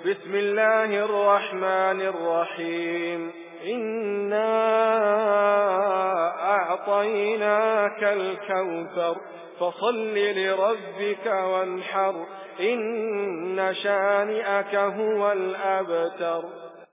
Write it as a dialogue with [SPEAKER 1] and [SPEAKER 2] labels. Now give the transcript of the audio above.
[SPEAKER 1] بسم الله الرحمن الرحيم إنا أعطيناك الكوثر فصل لربك وانحر إن شانئك هو الأبتر.